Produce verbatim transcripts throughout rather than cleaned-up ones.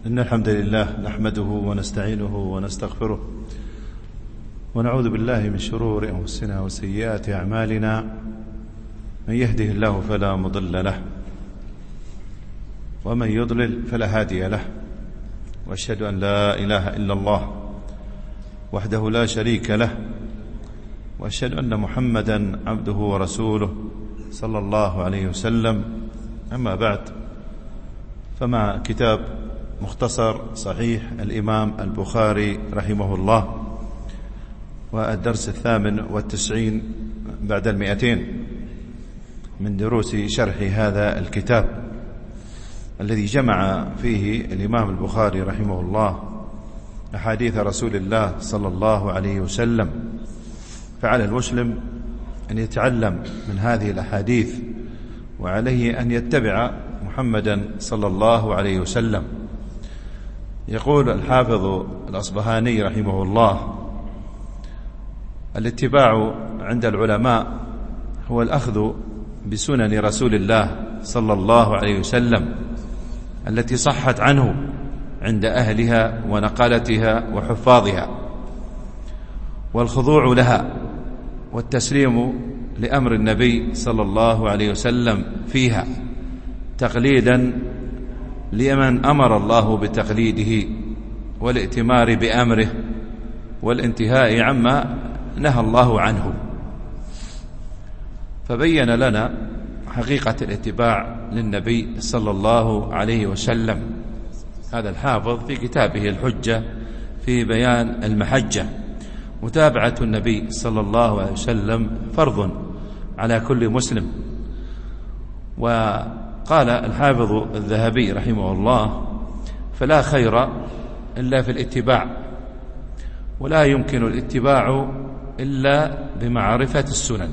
إن الحمد لله نحمده ونستعينه ونستغفره ونعوذ بالله من شرور أنفسنا وسيئات أعمالنا. من يهده الله فلا مضل له ومن يضلل فلا هادي له، وأشهد أن لا إله إلا الله وحده لا شريك له، وأشهد أن محمدا عبده ورسوله صلى الله عليه وسلم. أما بعد، فمع كتاب مختصر صحيح الإمام البخاري رحمه الله، والدرس الثامن والتسعين بعد المئتين من دروس شرح هذا الكتاب الذي جمع فيه الإمام البخاري رحمه الله أحاديث رسول الله صلى الله عليه وسلم. فعلى المسلم أن يتعلم من هذه الأحاديث، وعليه أن يتبع محمدا صلى الله عليه وسلم. يقول الحافظ الأصبهاني رحمه الله: الاتباع عند العلماء هو الأخذ بسنن رسول الله صلى الله عليه وسلم التي صحت عنه عند أهلها ونقالتها وحفاظها، والخضوع لها والتسليم لأمر النبي صلى الله عليه وسلم فيها، تقليدا لمن أمر الله بتقليده، والائتمار بأمره، والانتهاء عما نهى الله عنه. فبين لنا حقيقة الاتباع للنبي صلى الله عليه وسلم هذا الحافظ في كتابه الحجة في بيان المحجة. متابعة النبي صلى الله عليه وسلم فرض على كل مسلم. وقال الحافظ الذهبي رحمه الله: فلا خير إلا في الاتباع، ولا يمكن الاتباع إلا بمعرفة السنن،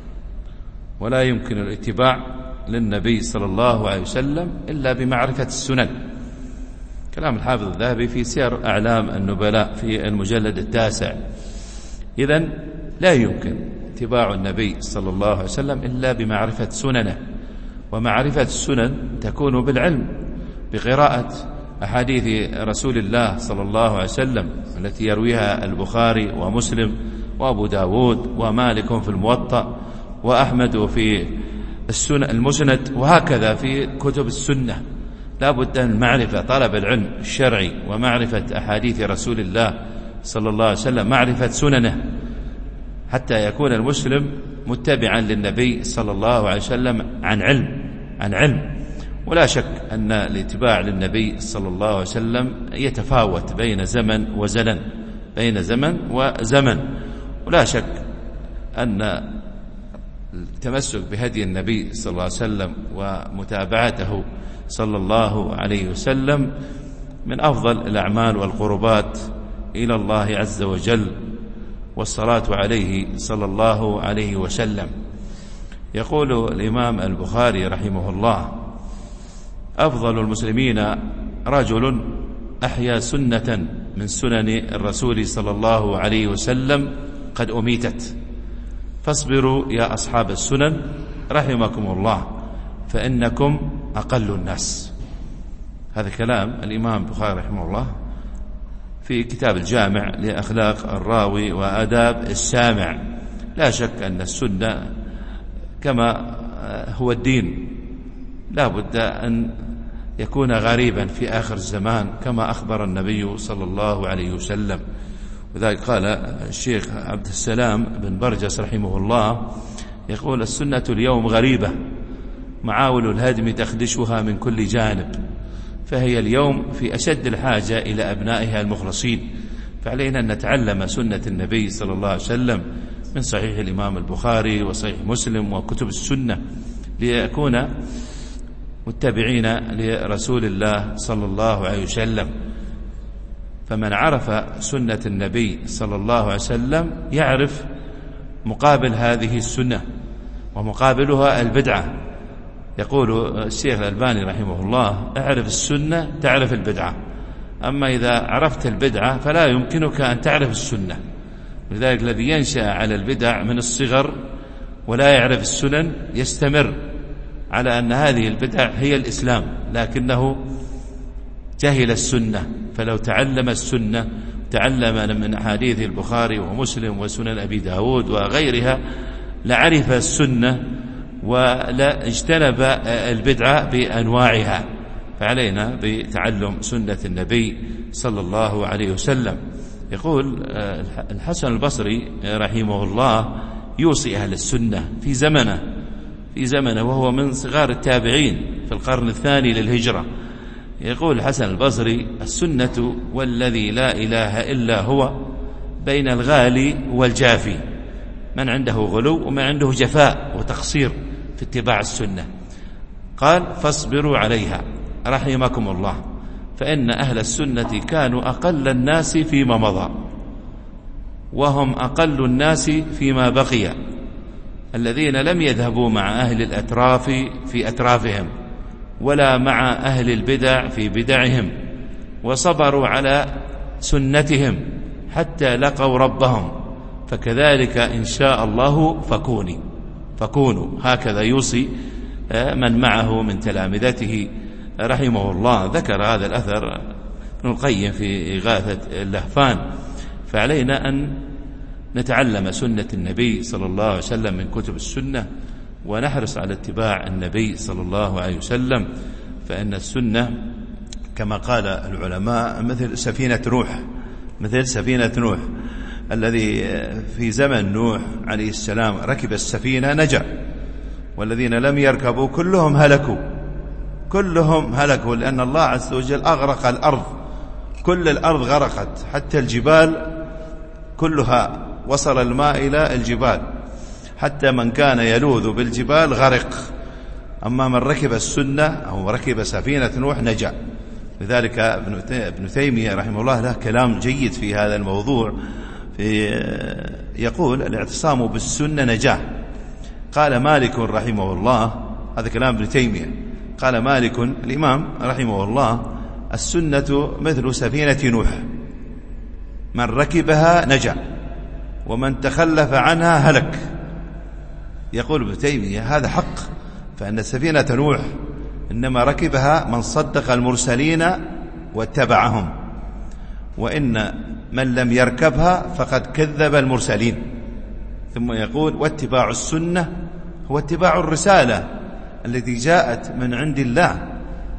ولا يمكن الاتباع للنبي صلى الله عليه وسلم إلا بمعرفة السنن. كلام الحافظ الذهبي في سير أعلام النبلاء في المجلد التاسع. إذن لا يمكن اتباع النبي صلى الله عليه وسلم إلا بمعرفة سننه، ومعرفة السنن تكون بالعلم، بقراءة أحاديث رسول الله صلى الله عليه وسلم التي يرويها البخاري ومسلم وأبو داود ومالك في الموطأ وأحمد في السنن المسند، وهكذا في كتب السنة. لا بد من معرفة طلب العلم الشرعي ومعرفة أحاديث رسول الله صلى الله عليه وسلم، معرفة سننه، حتى يكون المسلم متبعا للنبي صلى الله عليه وسلم عن علم عن علم. ولا شك أن الاتباع للنبي صلى الله عليه وسلم يتفاوت بين زمن وزمن بين زمن وزمن ولا شك أن التمسك بهدي النبي صلى الله عليه وسلم ومتابعته صلى الله عليه وسلم من أفضل الأعمال والقربات إلى الله عز وجل، والصلاة عليه صلى الله عليه وسلم. يقول الإمام البخاري رحمه الله: أفضل المسلمين رجل أحيا سنة من سنن الرسول صلى الله عليه وسلم قد أميتت، فاصبروا يا أصحاب السنن رحمكم الله فإنكم أقل الناس. هذا كلام الإمام البخاري رحمه الله في كتاب الجامع لأخلاق الراوي وآداب السامع. لا شك أن السنة كما هو الدين لا بد أن يكون غريبا في آخر الزمان، كما أخبر النبي صلى الله عليه وسلم. وذلك قال الشيخ عبد السلام بن برجس رحمه الله، يقول: السنة اليوم غريبة، معاول الهدم تخدشها من كل جانب، فهي اليوم في أشد الحاجة إلى أبنائها المخلصين. فعلينا أن نتعلم سنة النبي صلى الله عليه وسلم من صحيح الإمام البخاري وصحيح مسلم وكتب السنة، ليكون متبعين لرسول الله صلى الله عليه وسلم. فمن عرف سنة النبي صلى الله عليه وسلم يعرف مقابل هذه السنة، ومقابلها البدعة. يقول الشيخ الألباني رحمه الله: اعرف السنة تعرف البدعة. أما إذا عرفت البدعة فلا يمكنك أن تعرف السنة. لذلك الذي ينشأ على البدع من الصغر ولا يعرف السنن يستمر على أن هذه البدع هي الإسلام، لكنه جهل السنة، فلو تعلم السنة تعلم من أحاديث البخاري ومسلم وسنن أبي داود وغيرها لعرف السنة ولا اجتنب البدعة بأنواعها. فعلينا بتعلم سنة النبي صلى الله عليه وسلم. يقول الحسن البصري رحمه الله يوصي أهل السنة في زمنه في زمنه وهو من صغار التابعين في القرن الثاني للهجرة. يقول الحسن البصري: السنة والذي لا إله إلا هو بين الغالي والجافي، من عنده غلو ومن عنده جفاء وتقصير في اتباع السنة. قال: فاصبروا عليها رحمكم الله، فإن أهل السنة كانوا أقل الناس فيما مضى، وهم أقل الناس فيما بقي، الذين لم يذهبوا مع أهل الأتراف في أترافهم، ولا مع أهل البدع في بدعهم، وصبروا على سنتهم حتى لقوا ربهم، فكذلك إن شاء الله فكوني فكونوا. هكذا يوصي من معه من تلامذته رحمه الله. ذكر هذا الأثر ابن القيم في إغاثة اللهفان. فعلينا أن نتعلم سنة النبي صلى الله عليه وسلم من كتب السنة، ونحرص على اتباع النبي صلى الله عليه وسلم، فإن السنة كما قال العلماء مثل سفينة نوح مثل سفينة نوح الذي في زمن نوح عليه السلام ركب السفينة نجا، والذين لم يركبوا كلهم هلكوا كلهم هلكوا لأن الله عز وجل أغرق الأرض، كل الأرض غرقت حتى الجبال كلها، وصل الماء إلى الجبال، حتى من كان يلوذ بالجبال غرق. أما من ركب السنة أو ركب سفينة نوح نجا. لذلك ابن تيمية رحمه الله له كلام جيد في هذا الموضوع، في يقول: الاعتصام بالسنة نجاة. قال مالك رحمه الله، هذا كلام ابن تيمية، قال مالك الإمام رحمه الله: السنة مثل سفينة نوح، من ركبها نجا ومن تخلف عنها هلك. يقول ابن تيمية هذا حق، فإن سفينة نوح إنما ركبها من صدق المرسلين واتبعهم، وإن من لم يركبها فقد كذب المرسلين. ثم يقول: واتباع السنة هو اتباع الرسالة التي جاءت من عند الله،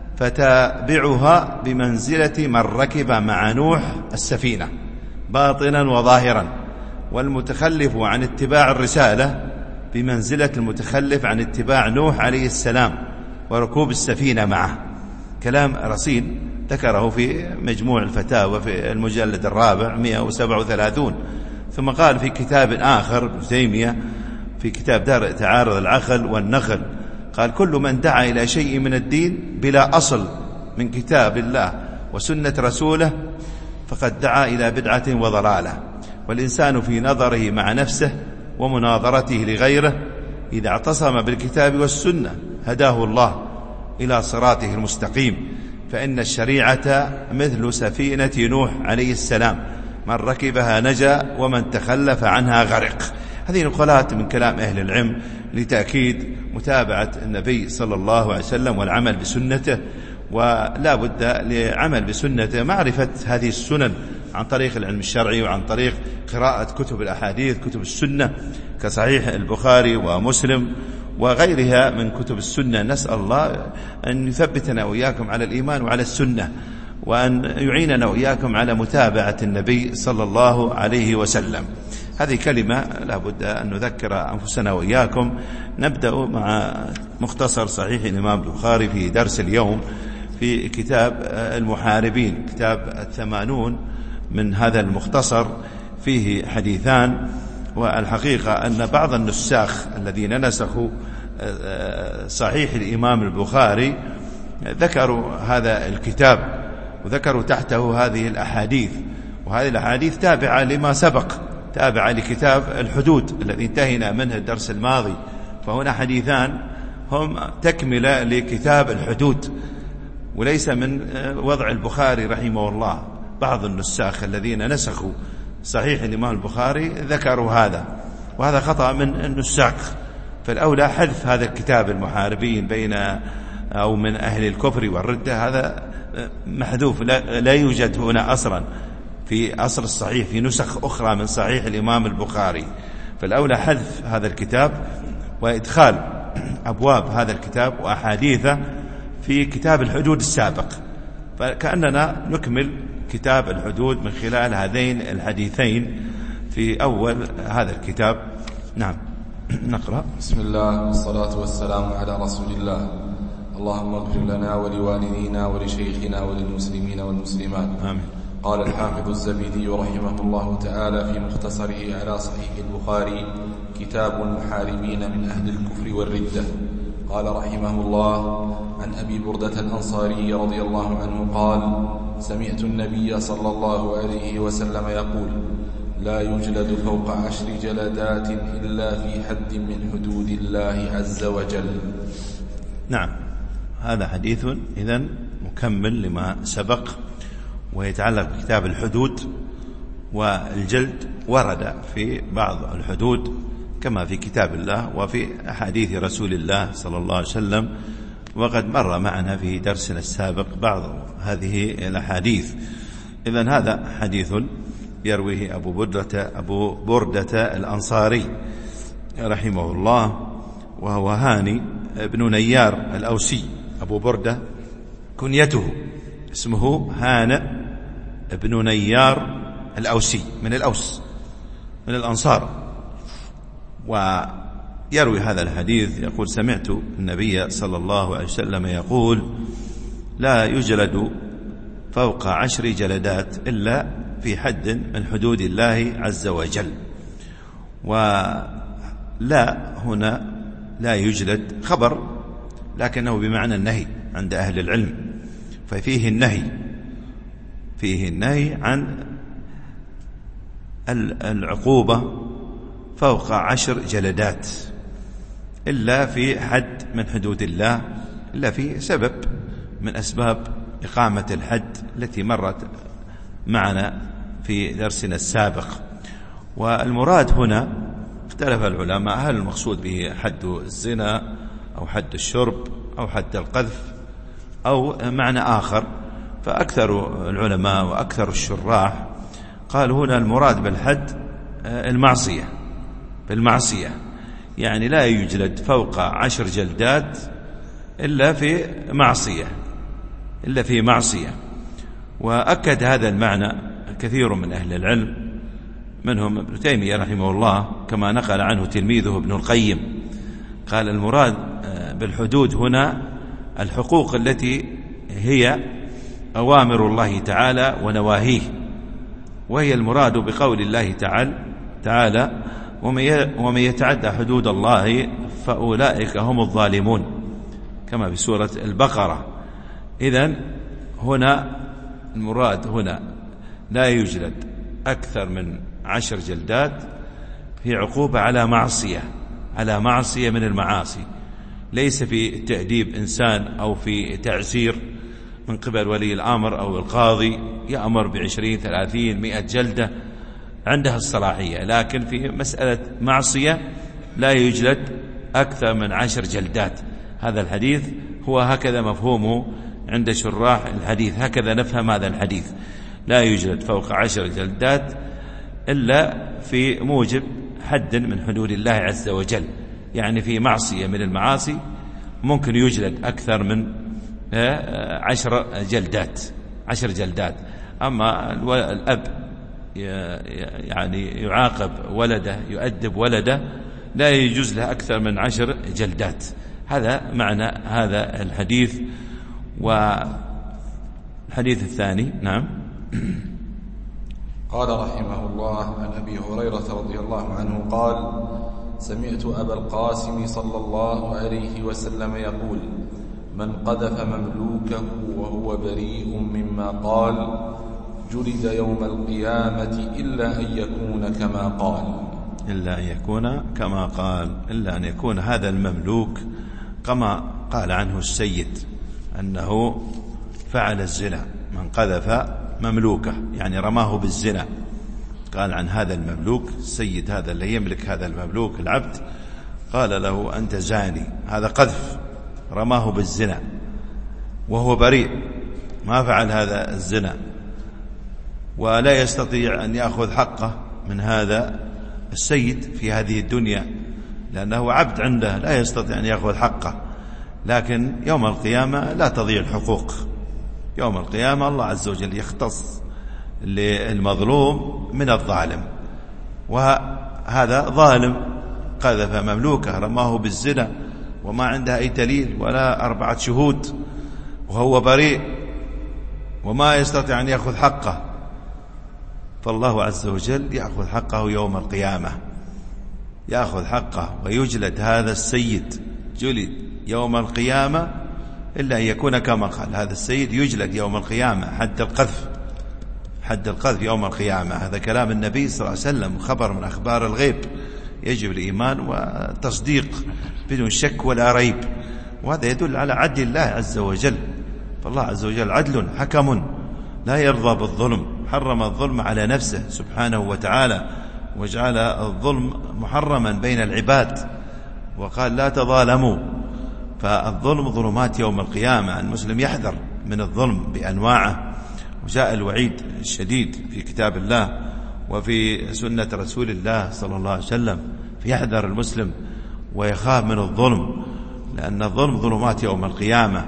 فتابعها بمنزلة من ركب مع نوح السفينة باطنا وظاهرا، والمتخلف عن اتباع الرسالة بمنزلة المتخلف عن اتباع نوح عليه السلام وركوب السفينة معه. كلام رصين ذكره في مجموع الفتاوى في المجلد الرابع مئة وسبعة وثلاثين. ثم قال في كتاب آخر ابن تيمية في كتاب دار تعارض العقل والنقل، قال: كل من دعا إلى شيء من الدين بلا أصل من كتاب الله وسنة رسوله فقد دعا إلى بدعة وضلالة. والإنسان في نظره مع نفسه ومناظرته لغيره إذا اعتصم بالكتاب والسنة هداه الله إلى صراطه المستقيم، فإن الشريعة مثل سفينة نوح عليه السلام، من ركبها نجا ومن تخلف عنها غرق. هذه نقلات من كلام أهل العلم لتأكيد متابعة النبي صلى الله عليه وسلم والعمل بسنته، ولا بد لعمل بسنته معرفة هذه السنن عن طريق العلم الشرعي وعن طريق قراءة كتب الأحاديث كتب السنة كصحيح البخاري ومسلم وغيرها من كتب السنة. نسأل الله أن يثبتنا وإياكم على الإيمان وعلى السنة، وأن يعيننا وإياكم على متابعة النبي صلى الله عليه وسلم. هذه كلمة لا بد أن نذكر أنفسنا وإياكم. نبدأ مع مختصر صحيح الإمام البخاري في درس اليوم في كتاب المحاربين، كتاب الثمانون من هذا المختصر، فيه حديثان. والحقيقة أن بعض النساخ الذين نسخوا صحيح الإمام البخاري ذكروا هذا الكتاب وذكروا تحته هذه الأحاديث، وهذه الأحاديث تابعة لما سبق، تابعة لكتاب الحدود الذي انتهينا منه الدرس الماضي. فهنا حديثان هم تكملة لكتاب الحدود، وليس من وضع البخاري رحمه الله. بعض النساخ الذين نسخوا صحيح الإمام البخاري ذكروا هذا، وهذا خطأ من النساخ. فالأولى حذف هذا الكتاب المحاربين بين أو من أهل الكفر والردة، هذا محذوف، لا, لا يوجد هنا أصلا في أصل الصحيح في نسخ أخرى من صحيح الإمام البخاري، فالأولى حذف هذا الكتاب وإدخال أبواب هذا الكتاب وأحاديثه في كتاب الحدود السابق، فكأننا نكمل كتاب الحدود من خلال هذين الحديثين في أول هذا الكتاب. نعم، نقرأ. بسم الله والصلاة والسلام على رسول الله. اللهم اغفر لنا ولوالدينا ولشيخنا وللمسلمين والمسلمات. آمين. قال الحافظ الزبيدي رحمه الله تعالى في مختصره على صحيح البخاري: كتاب المحاربين من أهل الكفر والردة. قال رحمه الله: عن أبي بردة الأنصاري رضي الله عنه قال: سمعت النبي صلى الله عليه وسلم يقول: لا يجلد فوق عشر جلدات إلا في حد من حدود الله عز وجل. نعم، هذا حديث إذن مكمل لما سبق، ويتعلق بكتاب الحدود. والجلد ورد في بعض الحدود كما في كتاب الله وفي أحاديث رسول الله صلى الله عليه وسلم، وقد مر معنا في درسنا السابق بعض هذه الأحاديث. إذن هذا حديث يرويه أبو بردة, أبو بردة الأنصاري رحمه الله، وهو هاني بن نيار الأوسي. أبو بردة كنيته اسمه هانئ بن نيار الأوسي من الأوس من الأنصار، ويروي هذا الحديث يقول: سمعت النبي صلى الله عليه وسلم يقول: لا يجلد فوق عشر جلدات إلا في حد من حدود الله عز وجل. ولا هنا لا يجلد خبر، لكنه بمعنى النهي عند أهل العلم، ففيه النهي فيه النهي عن العقوبة فوق عشر جلدات إلا في حد من حدود الله، إلا في سبب من أسباب إقامة الحد التي مرت معنا في درسنا السابق. والمراد هنا اختلف العلماء: هل المقصود به حد الزنا أو حد الشرب أو حد القذف أو معنى آخر؟ فأكثر العلماء وأكثر الشراح قالوا هنا المراد بالحد المعصية بالمعصية، يعني لا يجلد فوق عشر جلدات إلا في معصية إلا في معصية. وأكد هذا المعنى كثير من أهل العلم، منهم ابن تيمية رحمه الله، كما نقل عنه تلميذه ابن القيم. قال: المراد بالحدود هنا الحقوق التي هي أوامر الله تعالى ونواهيه، وهي المراد بقول الله تعالى تعالى ومن يتعدى حدود الله فأولئك هم الظالمون، كما في سورة البقرة. إذن هنا المراد هنا لا يجلد أكثر من عشر جلدات في عقوبة على معصية على معصية من المعاصي، ليس في تأديب إنسان أو في تعزير من قبل ولي الأمر أو القاضي يأمر بعشرين ثلاثين مئة جلدة عندها الصلاحية، لكن في مسألة معصية لا يجلد أكثر من عشر جلدات. هذا الحديث هو هكذا مفهومه عند شراح الحديث، هكذا نفهم هذا الحديث: لا يجلد فوق عشر جلدات إلا في موجب حد من حدود الله عز وجل، يعني في معصية من المعاصي ممكن يجلد أكثر من عشر جلدات عشر جلدات. أما الأب يعني يعاقب ولده، يؤدب ولده، لا يجوز له أكثر من عشر جلدات. هذا معنى هذا الحديث. والحديث الثاني. نعم. قال رحمه الله: عن أبي هريرة رضي الله عنه قال: سمعت أبا القاسم صلى الله عليه وسلم يقول: من قذف مملوكه وهو بريء مما قال جلد يوم القيامة إلا أن يكون كما قال إلا أن يكون كما قال إلا أن يكون هذا المملوك كما قال عنه السيد أنه فعل الزنا. من قذف مملوكه يعني رماه بالزنا، قال عن هذا المملوك السيد هذا اللي يملك هذا المملوك العبد، قال له أنت زاني، هذا قذف، رماه بالزنا وهو بريء ما فعل هذا الزنا، ولا يستطيع أن يأخذ حقه من هذا السيد في هذه الدنيا، لأنه عبد عنده لا يستطيع أن يأخذ حقه. لكن يوم القيامة لا تضيع الحقوق. يوم القيامة الله عز وجل يختص للمظلوم من الظالم، وهذا ظالم قذف مملوكه رماه بالزنا وما عنده أي دليل ولا أربعة شهود، وهو بريء وما يستطيع أن يأخذ حقه، فالله عز وجل يأخذ حقه يوم القيامة، يأخذ حقه ويجلد هذا السيد، جلد يوم القيامة، إلا أن يكون كما قال هذا السيد يجلد يوم القيامة حد القذف، حد القذف يوم القيامة. هذا كلام النبي صلى الله عليه وسلم، خبر من أخبار الغيب، يجب الإيمان والتصديق بدون شك ولا ريب، وهذا يدل على عدل الله عز وجل. فالله عز وجل عدل حكم لا يرضى بالظلم، حرم الظلم على نفسه سبحانه وتعالى، وجعل الظلم محرما بين العباد، وقال لا تظالموا. فالظلم ظلمات يوم القيامة، المسلم يحذر من الظلم بأنواعه، وجاء الوعيد الشديد في كتاب الله وفي سنة رسول الله صلى الله عليه وسلم، فيحذر المسلم ويخاف من الظلم، لأن الظلم ظلمات يوم القيامة.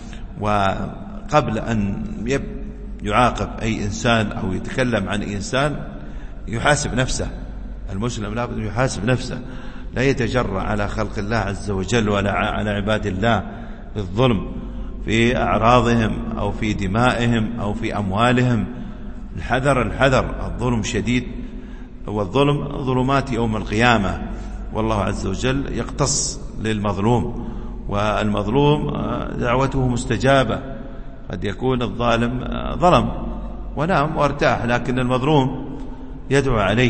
وقبل أن يعاقب أي إنسان أو يتكلم عن إنسان يحاسب نفسه، المسلم لا بد أن يحاسب نفسه، لا يتجرأ على خلق الله عز وجل ولا على عباد الله بالظلم في أعراضهم أو في دمائهم أو في أموالهم. الحذر الحذر، الظلم شديد، والظلم ظلمات يوم القيامة، والله عز وجل يقتص للمظلوم، والمظلوم دعوته مستجابة. قد يكون الظالم ظلم ونام وارتاح، لكن المظلوم يدعو عليه،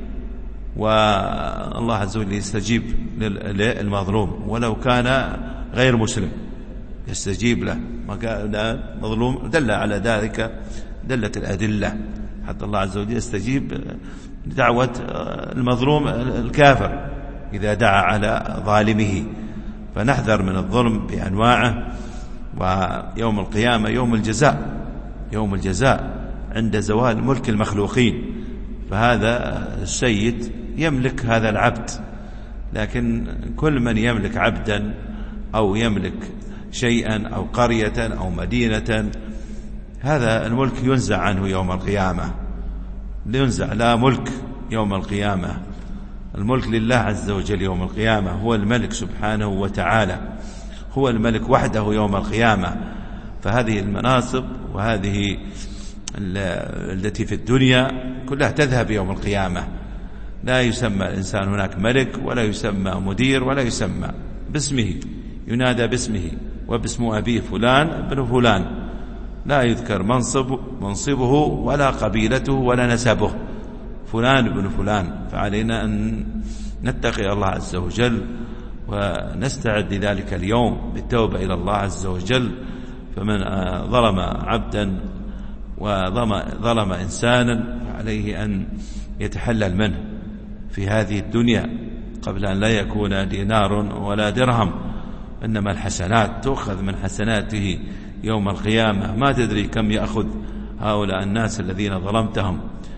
والله عز وجل يستجيب للمظلوم ولو كان غير مسلم، يستجيب له. ما كان مظلوم دل على ذلك، دلت الأدلة، حتى الله عز وجل يستجيب لدعوة المظلوم الكافر إذا دعا على ظالمه. فنحذر من الظلم بأنواعه. ويوم القيامة يوم الجزاء، يوم الجزاء عند زوال ملك المخلوقين. فهذا السيد يملك هذا العبد، لكن كل من يملك عبدا أو يملك شيئا أو قرية أو مدينة، هذا الملك ينزع عنه يوم القيامة، ينزع، لا ملك يوم القيامة. الملك لله عز وجل يوم القيامة، هو الملك سبحانه وتعالى، هو الملك وحده يوم القيامة. فهذه المناصب وهذه التي في الدنيا كلها تذهب يوم القيامة. لا يسمى الإنسان هناك ملك، ولا يسمى مدير، ولا يسمى باسمه، ينادى باسمه وباسم أبيه فلان بن فلان، لا يذكر منصب منصبه ولا قبيلته ولا نسبه، فلان بن فلان. فعلينا أن نتقي الله عز وجل ونستعد لذلك اليوم بالتوبة إلى الله عز وجل. فمن ظلم عبدا وظلم إنسانا عليه أن يتحلل منه في هذه الدنيا قبل أن لا يكون دينار ولا درهم، إنما الحسنات تؤخذ من حسناته يوم القيامة. ما تدري كم يأخذ هؤلاء الناس الذين ظلمتهم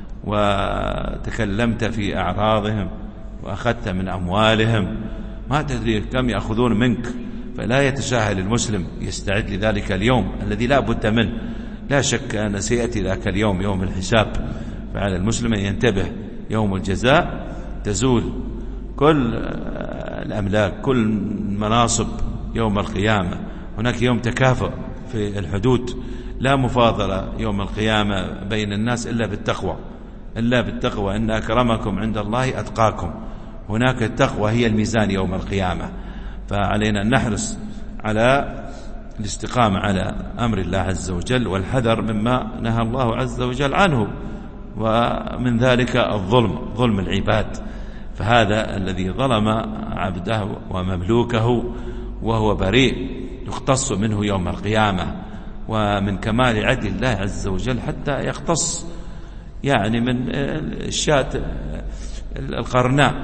وتكلمت في أعراضهم وأخذت من أموالهم، ما تدري كم يأخذون منك. فلا يتساهل المسلم، يستعد لذلك اليوم الذي لا بد منه. لا شك أن سيأتي ذاك اليوم، يوم الحساب. فعلى المسلم أن ينتبه، يوم الجزاء تزول كل الأملاك، كل المناصب يوم القيامة. هناك يوم تكافؤ في الحدود، لا مفاضلة يوم القيامة بين الناس إلا بالتقوى، إلا بالتقوى، إن أكرمكم عند الله أتقاكم. هناك التقوى هي الميزان يوم القيامة. فعلينا أن نحرص على الاستقامة على أمر الله عز وجل، والحذر مما نهى الله عز وجل عنه، ومن ذلك الظلم، ظلم العباد. فهذا الذي ظلم عبده ومملوكه وهو بريء يختص منه يوم القيامة. ومن كمال عدل الله عز وجل حتى يختص يعني من الشاة القرناء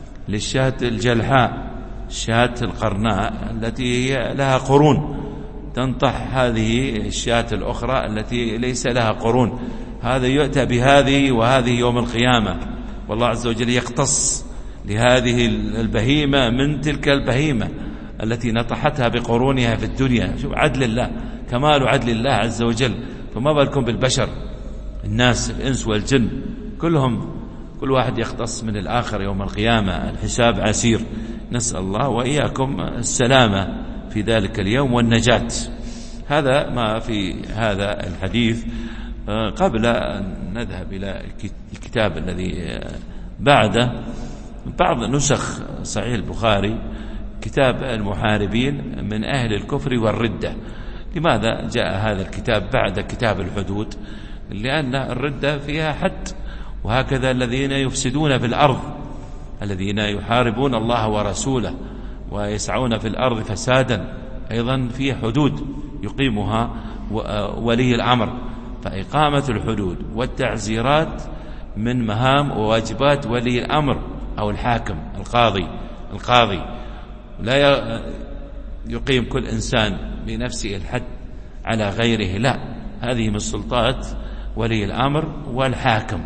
للشاة الجلحاء، الشاة القرناء التي لها قرون تنطح هذه الشاة الأخرى التي ليس لها قرون. هذا يؤتى بهذه وهذه يوم القيامة، والله عز وجل يقتص لهذه البهيمة من تلك البهيمة التي نطحتها بقرونها في الدنيا. شوف عدل الله، كمال عدل الله عز وجل. فما بالكم بالبشر، الناس الإنس والجن كلهم، كل واحد يقتص من الآخر يوم القيامة. الحساب عسير، نسأل الله وإياكم السلامة في ذلك اليوم والنجاة. هذا ما في هذا الحديث. قبل أن نذهب إلى الكتاب الذي بعده، بعض نسخ صحيح البخاري كتاب المحاربين من أهل الكفر والردة. لماذا جاء هذا الكتاب بعد كتاب الحدود؟ لأن الردة فيها حد، وهكذا الذين يفسدون في الأرض، الذين يحاربون الله ورسوله ويسعون في الأرض فسادا، أيضا في حدود يقيمها ولي الأمر. فإقامة الحدود والتعزيرات من مهام وواجبات ولي الأمر أو الحاكم القاضي القاضي لا يقيم كل إنسان بنفسه الحد على غيره، لا، هذه من سلطات ولي الأمر والحاكم.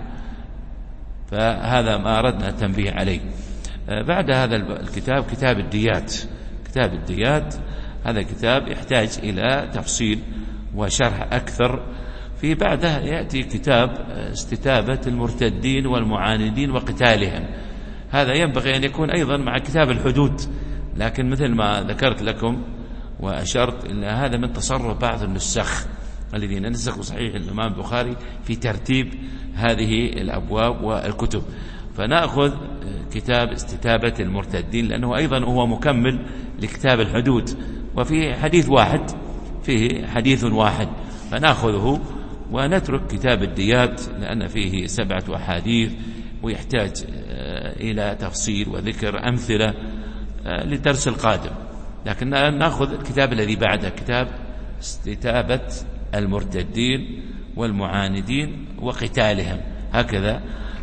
فهذا ما أردنا التنبيه عليه. بعد هذا الكتاب كتاب الديات. كتاب الديات هذا كتاب يحتاج إلى تفصيل وشرح أكثر. في بعده يأتي كتاب استتابة المرتدين والمعاندين وقتالهم. هذا ينبغي أن يكون أيضا مع كتاب الحدود، لكن مثل ما ذكرت لكم وأشرت إن هذا من تصرف بعض النسخ الذين نسخوا صحيح الإمام البخاري في ترتيب هذه الأبواب والكتب. فنأخذ كتاب استتابة المرتدين لأنه أيضا هو مكمل لكتاب الحدود، وفيه حديث واحد، فيه حديث واحد، فنأخذه ونترك كتاب الديات لأن فيه سبعة أحاديث ويحتاج إلى تفصيل وذكر أمثلة للدرس القادم. لكن نأخذ الكتاب الذي بعده، كتاب استتابة المرتدين والمعاندين وقتالهم. هكذا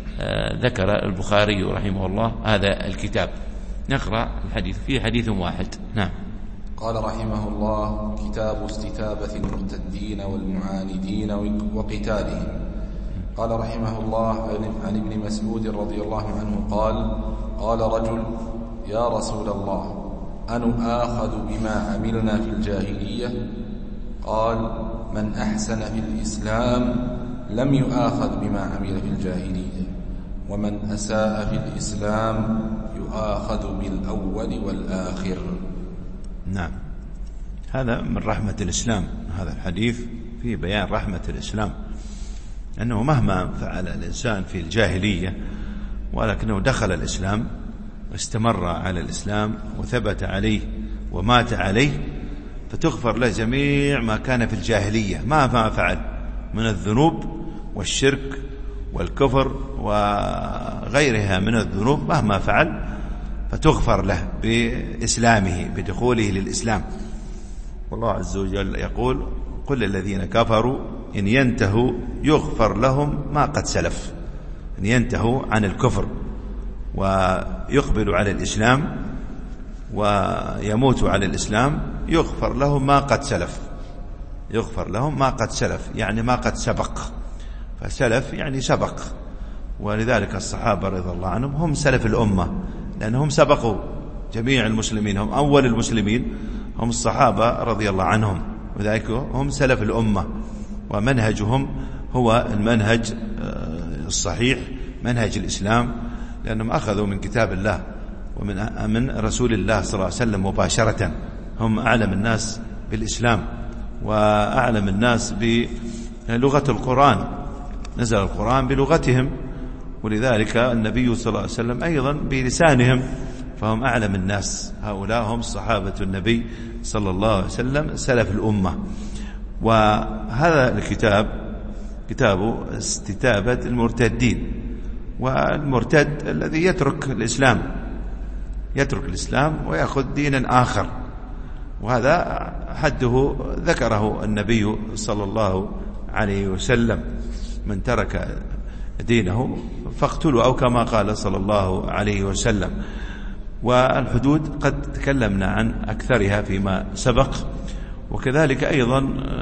ذكر البخاري رحمه الله هذا الكتاب. نقرأ الحديث، فيه حديث واحد. نعم. قال رحمه الله: كتاب استتابة المرتدين والمعاندين وقتالهم. قال رحمه الله عن ابن مسعود رضي الله عنه قال: قال رجل: يا رسول الله، أنؤاخذ بما عملنا في الجاهلية؟ قال: من أحسن في الإسلام لم يؤاخذ بما عمل في الجاهلية، ومن أساء في الإسلام يؤاخذ بالأول والآخر. نعم، هذا من رحمة الإسلام. هذا الحديث فيه بيان رحمة الإسلام، أنه مهما فعل الإنسان في الجاهلية ولكنه دخل الإسلام واستمر على الإسلام وثبت عليه ومات عليه، فتغفر له جميع ما كان في الجاهلية مهما فعل من الذنوب والشرك والكفر وغيرها من الذنوب، مهما فعل فتغفر له بإسلامه، بدخوله للإسلام. والله عز وجل يقول: قل للذين كفروا إن ينتهوا يغفر لهم ما قد سلف. إن ينتهوا عن الكفر ويقبلوا على الإسلام ويموتوا على الإسلام يغفر لهم ما قد سلف. يغفر لهم ما قد سلف يعني ما قد سبق، فسلف يعني سبق. ولذلك الصحابة رضي الله عنهم هم سلف الأمة، لأنهم سبقوا جميع المسلمين، هم أول المسلمين هم الصحابة رضي الله عنهم، وذلك هم سلف الأمة، ومنهجهم هو المنهج الصحيح، منهج الإسلام، لأنهم أخذوا من كتاب الله ومن من رسول الله صلى الله عليه وسلم مباشرة. هم أعلم الناس بالإسلام وأعلم الناس بلغة القرآن، نزل القرآن بلغتهم، ولذلك النبي صلى الله عليه وسلم أيضا بلسانهم، فهم أعلم الناس. هؤلاء هم صحابة النبي صلى الله عليه وسلم سلف الأمة. وهذا الكتاب كتاب استتابة المرتدين، والمرتد الذي يترك الإسلام يترك الإسلام ويأخذ دينا آخر، وهذا حده ذكره النبي صلى الله عليه وسلم: من ترك دينه فاقتلوا، أو كما قال صلى الله عليه وسلم. والحدود قد تكلمنا عن أكثرها فيما سبق، وكذلك أيضا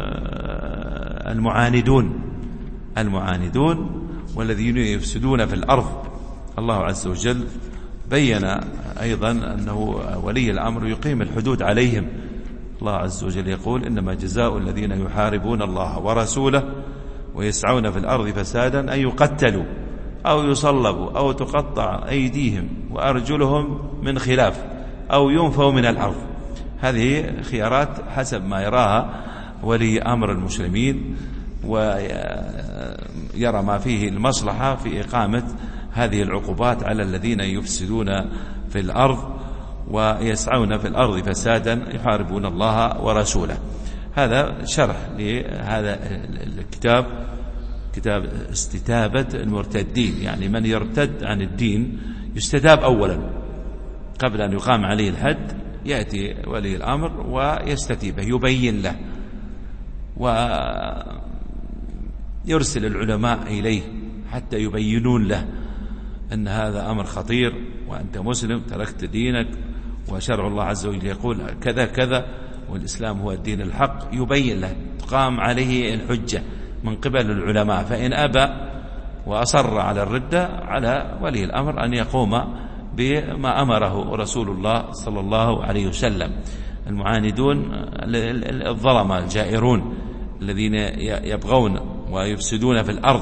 المعاندون المعاندون والذين يفسدون في الأرض. الله عز وجل بين أيضا أنه ولي الأمر يقيم الحدود عليهم. الله عز وجل يقول: إنما جزاء الذين يحاربون الله ورسوله ويسعون في الأرض فسادا أن يقتلوا أو يصلبوا أو تقطع أيديهم وأرجلهم من خلاف أو ينفوا من الأرض. هذه خيارات حسب ما يراها ولي أمر المسلمين، ويرى ما فيه المصلحة في إقامة هذه العقوبات على الذين يفسدون في الأرض ويسعون في الأرض فسادا يحاربون الله ورسوله. هذا شرح لهذا الكتاب، كتاب استتابة المرتدين، يعني من يرتد عن الدين يستتاب أولا قبل أن يقام عليه الحد، يأتي ولي الأمر ويستتيبه، يبين له ويرسل العلماء إليه حتى يبينون له أن هذا أمر خطير، وأنت مسلم تركت دينك وشرع الله عز وجل يقول كذا كذا، والإسلام هو الدين الحق. يبين له، تقام عليه الحجة من قبل العلماء. فإن أبى وأصر على الردة، على ولي الأمر أن يقوم بما أمره رسول الله صلى الله عليه وسلم. المعاندون الظلمة الجائرون الذين يبغون ويفسدون في الأرض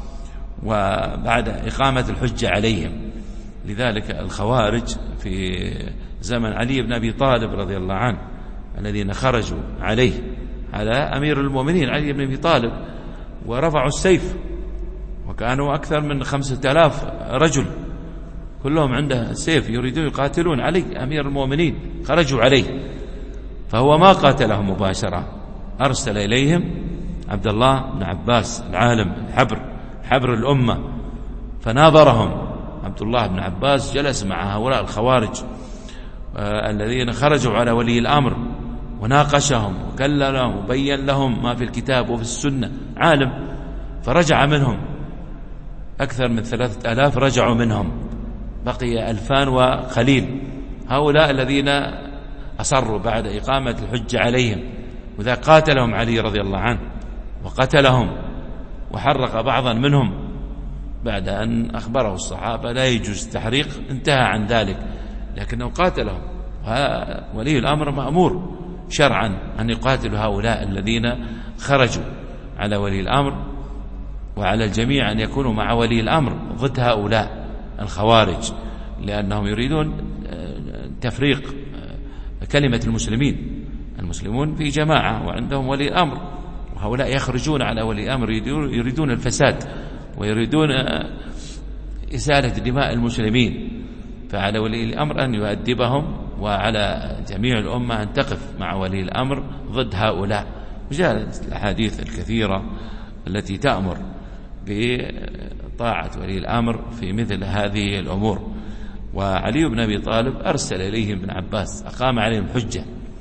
وبعد إقامة الحجة عليهم. لذلك الخوارج في زمن علي بن أبي طالب رضي الله عنه الذين خرجوا عليه، على أمير المؤمنين علي بن أبي طالب، ورفعوا السيف، وكانوا أكثر من خمسة آلاف رجل كلهم عنده سيف يريدون يقاتلون علي أمير المؤمنين، خرجوا عليه، فهو ما قاتلهم مباشرة، أرسل إليهم عبد الله بن عباس العالم الحبر حبر الأمة، فناظرهم عبد الله بن عباس، جلس مع هؤلاء الخوارج آه الذين خرجوا على ولي الأمر، وناقشهم وكلمهم وبين لهم ما في الكتاب وفي السنة، عالم. فرجع منهم أكثر من ثلاثة آلاف، رجعوا منهم، بقي ألفان وقليل، هؤلاء الذين أصروا بعد إقامة الحجة عليهم. وذا قاتلهم علي رضي الله عنه وقتلهم وحرق بعضا منهم بعد أن أخبره الصحابة لا يجوز التحريق، انتهى عن ذلك، لكنه قاتلهم. ولي الأمر مأمور شرعا أن يقاتل هؤلاء الذين خرجوا على ولي الأمر، وعلى الجميع أن يكونوا مع ولي الأمر ضد هؤلاء الخوارج، لأنهم يريدون تفريق كلمة المسلمين. المسلمون في جماعة وعندهم ولي الأمر، وهؤلاء يخرجون على ولي الأمر يريدون الفساد ويريدون إسالة دماء المسلمين. فعلى ولي الأمر أن يؤدبهم، وعلى جميع الأمة أن تقف مع ولي الأمر ضد هؤلاء. وجاءت الأحاديث الكثيرة التي تأمر بطاعة ولي الأمر في مثل هذه الأمور. وعلي بن أبي طالب أرسل إليهم ابن عباس، أقام عليهم حجة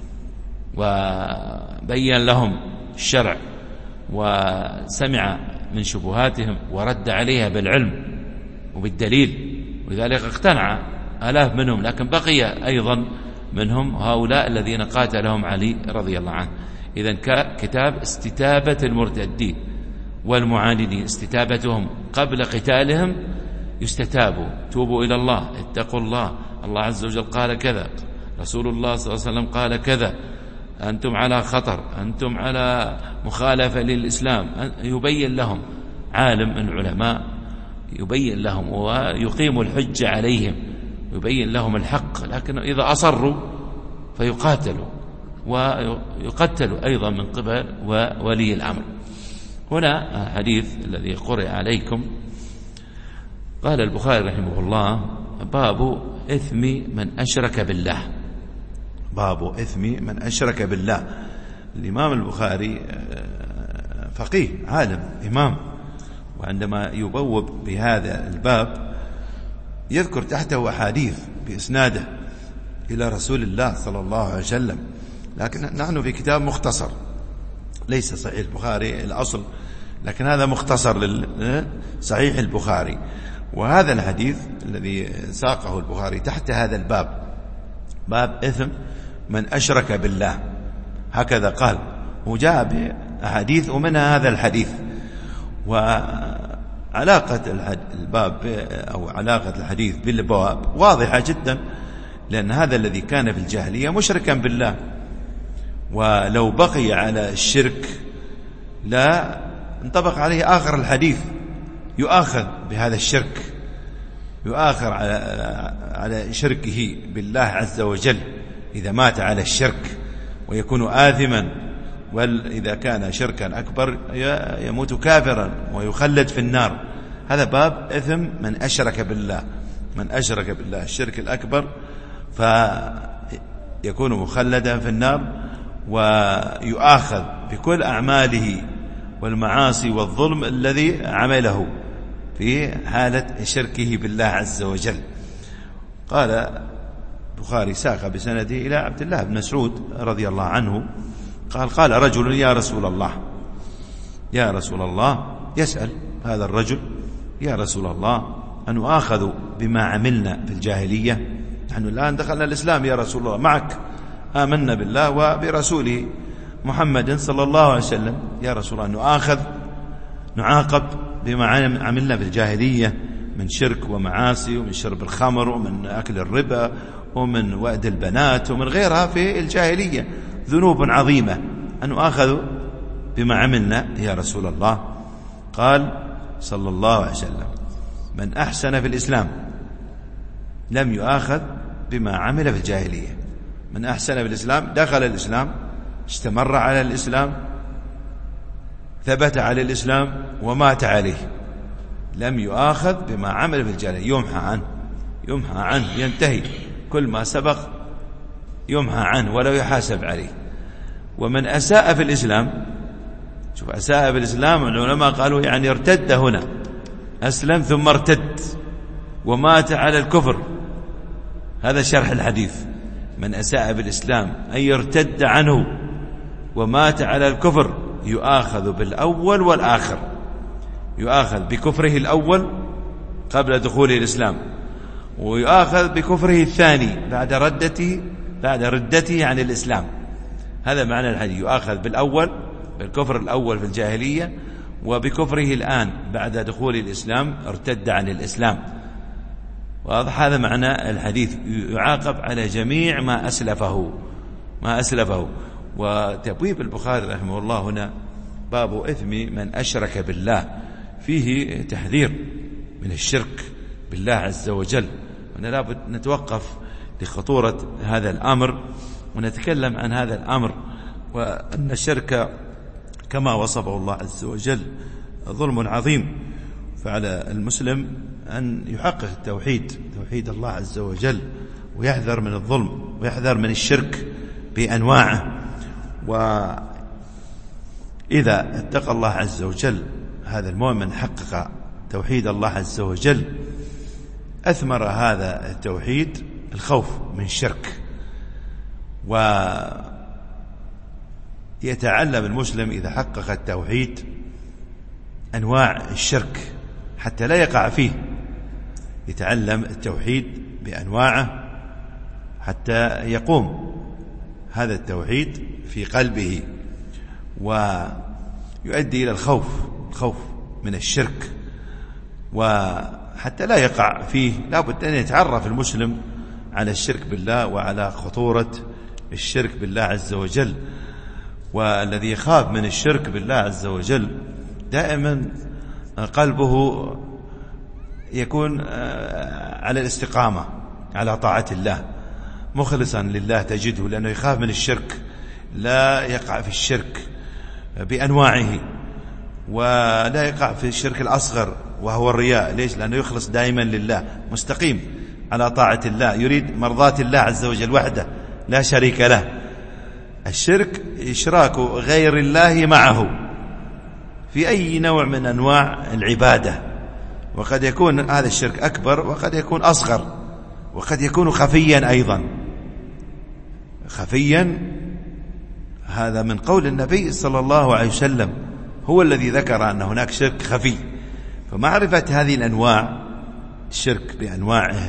وبين لهم الشرع وسمع من شبهاتهم ورد عليها بالعلم وبالدليل، ولذلك اقتنع آلاف منهم، لكن بقي أيضا منهم هؤلاء الذين قاتلهم علي رضي الله عنه. إذن كتاب استتابة المرتدين والمعاندين، استتابتهم قبل قتالهم، يستتابوا، توبوا إلى الله، اتقوا الله، الله عز وجل قال كذا، رسول الله صلى الله عليه وسلم قال كذا، أنتم على خطر، أنتم على مخالفة للإسلام. يبين لهم عالم من العلماء، يبين لهم ويقيم الحجة عليهم، يبين لهم الحق. لكن إذا أصروا فيقاتلوا ويقتلوا أيضا من قبل ولي الأمر. هنا حديث الذي قرئ عليكم، قال البخاري رحمه الله: باب إثم من أشرك بالله. باب إثم من أشرك بالله. الإمام البخاري فقيه عالم إمام، وعندما يبوب بهذا الباب يذكر تحته أحاديث بإسناده إلى رسول الله صلى الله عليه وسلم، لكن نحن في كتاب مختصر، ليس صحيح البخاري الأصل، لكن هذا مختصر لصحيح البخاري. وهذا الحديث الذي ساقه البخاري تحت هذا الباب، باب إثم من أشرك بالله، هكذا قال، وجاء بأحاديث ومنها هذا الحديث. وعلاقة الباب أو علاقة الحديث بالبواب واضحة جدا، لأن هذا الذي كان في الجاهلية مشركا بالله، ولو بقي على الشرك لا انطبق عليه آخر الحديث، يؤاخذ بهذا الشرك، يؤاخذ على على شركه بالله عز وجل إذا مات على الشرك، ويكون آثما. وإذا كان شركا أكبر يموت كافرا ويخلد في النار. هذا باب إثم من أشرك بالله، من أشرك بالله الشرك الأكبر فيكون مخلدا في النار، ويؤاخذ بكل أعماله والمعاصي والظلم الذي عمله في حالة شركه بالله عز وجل. قال البخاري ساق بسنده إلى عبد الله بن مسعود رضي الله عنه قال قال رجل يا رسول الله، يا رسول الله، يسأل هذا الرجل يا رسول الله أن آخذ بما عملنا في الجاهلية؟ نحن الآن دخلنا الإسلام يا رسول الله، معك آمنا بالله وبرسوله محمد صلى الله عليه وسلم، يا رسول الله نؤاخذ نعاقب بما عملنا في الجاهلية من شرك ومعاصي ومن شرب الخمر ومن أكل الربا ومن وأد البنات ومن غيرها في الجاهلية، ذنوب عظيمة، أن نؤاخذ بما عملنا يا رسول الله؟ قال صلى الله عليه وسلم من أحسن في الإسلام لم يؤاخذ بما عمل في الجاهلية. من أحسن في الإسلام دخل الإسلام، استمر على الإسلام، ثبت على الإسلام ومات عليه، لم يؤاخذ بما عمل في الجاهلية، يمحى عنه، يمحى عنه، ينتهي كل ما سبق يمحى عنه ولو يحاسب عليه. ومن أساء في الإسلام، شوف أساء في الإسلام، العلماء قالوا يعني ارتد، هنا أسلم ثم ارتد ومات على الكفر، هذا شرح الحديث. من أساء بالإسلام أي ارتد عنه ومات على الكفر يؤاخذ بالأول والآخر، يؤاخذ بكفره الأول قبل دخوله الإسلام، ويؤاخذ بكفره الثاني بعد ردته بعد ردته عن الإسلام. هذا معنى الحديث، يؤاخذ بالأول بالكفر الأول في الجاهلية، وبكفره الآن بعد دخول الإسلام ارتد عن الإسلام. واضح هذا معنى الحديث، يعاقب على جميع ما أسلفه ما أسلفه. وتبويب البخاري رحمه الله هنا باب إثم من أشرك بالله، فيه تحذير من الشرك بالله عز وجل، وأن لابد نتوقف لخطورة هذا الأمر ونتكلم عن هذا الأمر، وأن الشرك كما وصفه الله عز وجل ظلم عظيم. فعلى المسلم أن يحقق التوحيد، توحيد الله عز وجل، ويحذر من الظلم ويحذر من الشرك بأنواعه. وإذا اتقى الله عز وجل هذا المؤمن حقق توحيد الله عز وجل، أثمر هذا التوحيد الخوف من الشرك. ويتعلم المسلم إذا حقق التوحيد أنواع الشرك حتى لا يقع فيه، يتعلم التوحيد بأنواعه حتى يقوم هذا التوحيد في قلبه ويؤدي إلى الخوف الخوف من الشرك، وحتى لا يقع فيه لا بد أن يتعرف المسلم على الشرك بالله وعلى خطورة الشرك بالله عز وجل. والذي يخاف من الشرك بالله عز وجل دائما قلبه يكون على الاستقامة على طاعة الله، مخلصا لله تجده، لأنه يخاف من الشرك، لا يقع في الشرك بأنواعه، ولا يقع في الشرك الأصغر وهو الرياء. ليش؟ لأنه يخلص دائما لله، مستقيم على طاعة الله، يريد مرضاة الله عز وجل وحده لا شريك له. الشرك إشراك غير الله معه في أي نوع من أنواع العبادة، وقد يكون هذا الشرك أكبر وقد يكون أصغر وقد يكون خفيا أيضا. خفيا هذا من قول النبي صلى الله عليه وسلم، هو الذي ذكر أن هناك شرك خفي. فمعرفة هذه الأنواع الشرك بأنواعه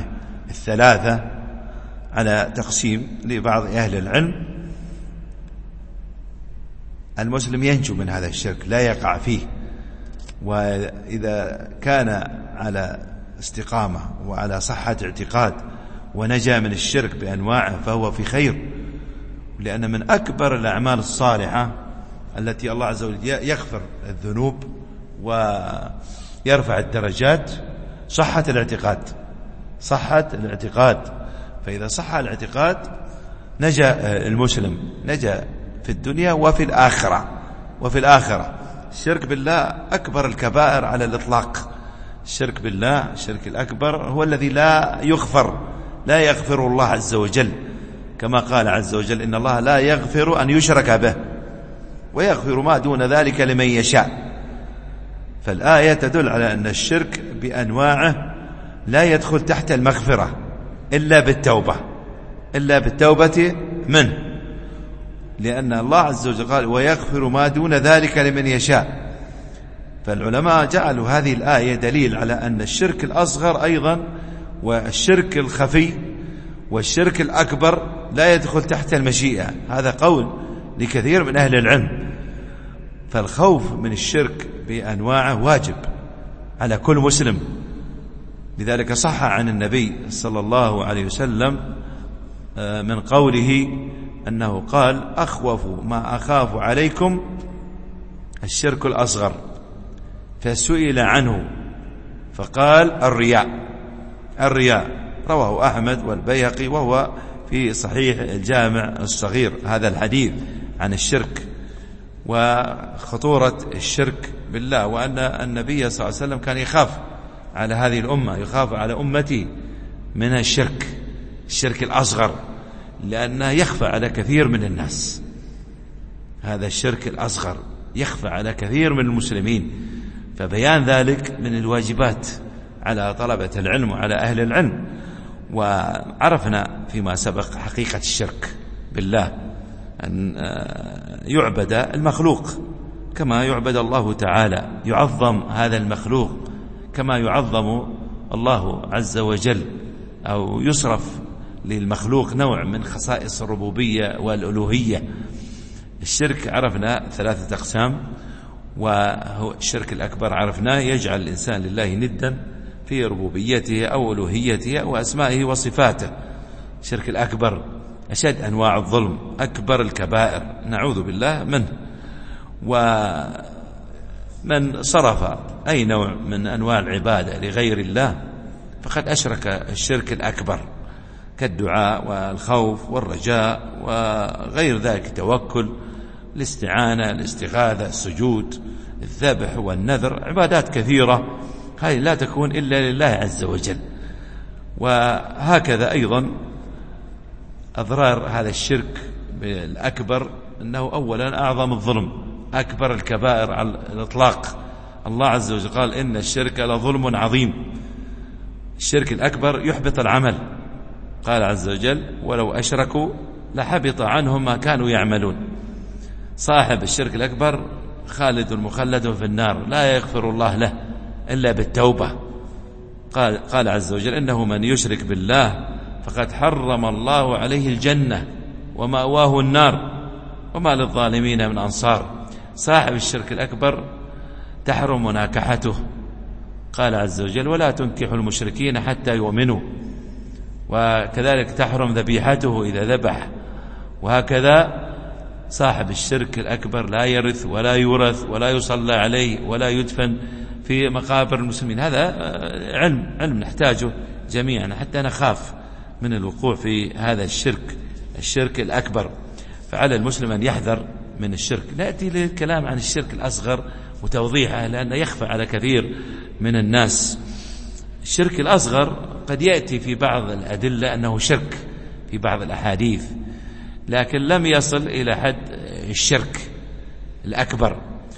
الثلاثة على تقسيم لبعض أهل العلم المسلم ينجو من هذا الشرك، لا يقع فيه. وإذا كان على استقامة وعلى صحة اعتقاد ونجا من الشرك بأنواعه فهو في خير، لأن من أكبر الأعمال الصالحة التي الله عز وجل يغفر الذنوب ويرفع الدرجات صحة الاعتقاد، صحة الاعتقاد. فإذا صح الاعتقاد نجا المسلم، نجا في الدنيا وفي الآخرة. وفي الآخرة الشرك بالله أكبر الكبائر على الإطلاق. الشرك بالله، الشرك الأكبر، هو الذي لا يغفر، لا يغفر الله عز وجل، كما قال عز وجل: إن الله لا يغفر أن يشرك به ويغفر ما دون ذلك لمن يشاء. فالآية تدل على أن الشرك بأنواعه لا يدخل تحت المغفرة إلا بالتوبة، إلا بالتوبة منه، لأن الله عز وجل قال: ويغفر ما دون ذلك لمن يشاء. فالعلماء جعلوا هذه الآية دليل على أن الشرك الأصغر أيضا والشرك الخفي والشرك الأكبر لا يدخل تحت المشيئة. هذا قول لكثير من أهل العلم. فالخوف من الشرك بأنواعه واجب على كل مسلم. لذلك صح عن النبي صلى الله عليه وسلم من قوله أنه قال: أخوف ما أخاف عليكم الشرك الأصغر. فسئل عنه فقال: الرياء. الرياء رواه أحمد والبيهقي، وهو في صحيح الجامع الصغير هذا الحديث عن الشرك وخطورة الشرك بالله، وأن النبي صلى الله عليه وسلم كان يخاف على هذه الأمة، يخاف على أمتي من الشرك، الشرك الأصغر، لأنه يخفى على كثير من الناس. هذا الشرك الأصغر يخفى على كثير من المسلمين، فبيان ذلك من الواجبات على طلبة العلم وعلى أهل العلم. وعرفنا فيما سبق حقيقة الشرك بالله، أن يعبد المخلوق كما يعبد الله تعالى، يعظم هذا المخلوق كما يعظم الله عز وجل، أو يصرف للمخلوق نوع من خصائص الربوبية والألوهية. الشرك عرفنا ثلاثة أقسام، وهو الشرك الأكبر عرفناه يجعل الإنسان لله ندا في ربوبيته أو ألوهيته أو أسمائه وصفاته. الشرك الأكبر أشد أنواع الظلم، أكبر الكبائر، نعوذ بالله منه. ومن صرف أي نوع من أنواع العبادة لغير الله فقد أشرك الشرك الأكبر، كالدعاء والخوف والرجاء وغير ذلك، التوكل، الاستعانة، الاستغاثة، السجود، الذبح والنذر، عبادات كثيرة هذه لا تكون إلا لله عز وجل. وهكذا أيضا أضرار هذا الشرك الأكبر أنه أولا أعظم الظلم، أكبر الكبائر على الإطلاق. الله عز وجل قال: إن الشرك لظلم عظيم. الشرك الأكبر يحبط العمل، قال عز وجل: ولو أشركوا لحبط عنهم ما كانوا يعملون. صاحب الشرك الأكبر خالد مخلد في النار، لا يغفر الله له إلا بالتوبة. قال, قال عز وجل: إنه من يشرك بالله فقد حرم الله عليه الجنة ومأواه النار وما للظالمين من أنصار. صاحب الشرك الأكبر تحرم مناكحته، قال عز وجل: ولا تنكحوا المشركين حتى يؤمنوا. وكذلك تحرم ذبيحته إذا ذبح. وهكذا صاحب الشرك الأكبر لا يرث ولا يورث ولا يصلى عليه ولا يدفن في مقابر المسلمين. هذا علم علم نحتاجه جميعا حتى نخاف من الوقوع في هذا الشرك، الشرك الأكبر. فعلى المسلم أن يحذر من الشرك. نأتي للكلام عن الشرك الأصغر وتوضيحه، لأنه يخفى على كثير من الناس. الشرك الأصغر قد يأتي في بعض الأدلة أنه شرك في بعض الأحاديث، لكن لم يصل إلى حد الشرك الأكبر.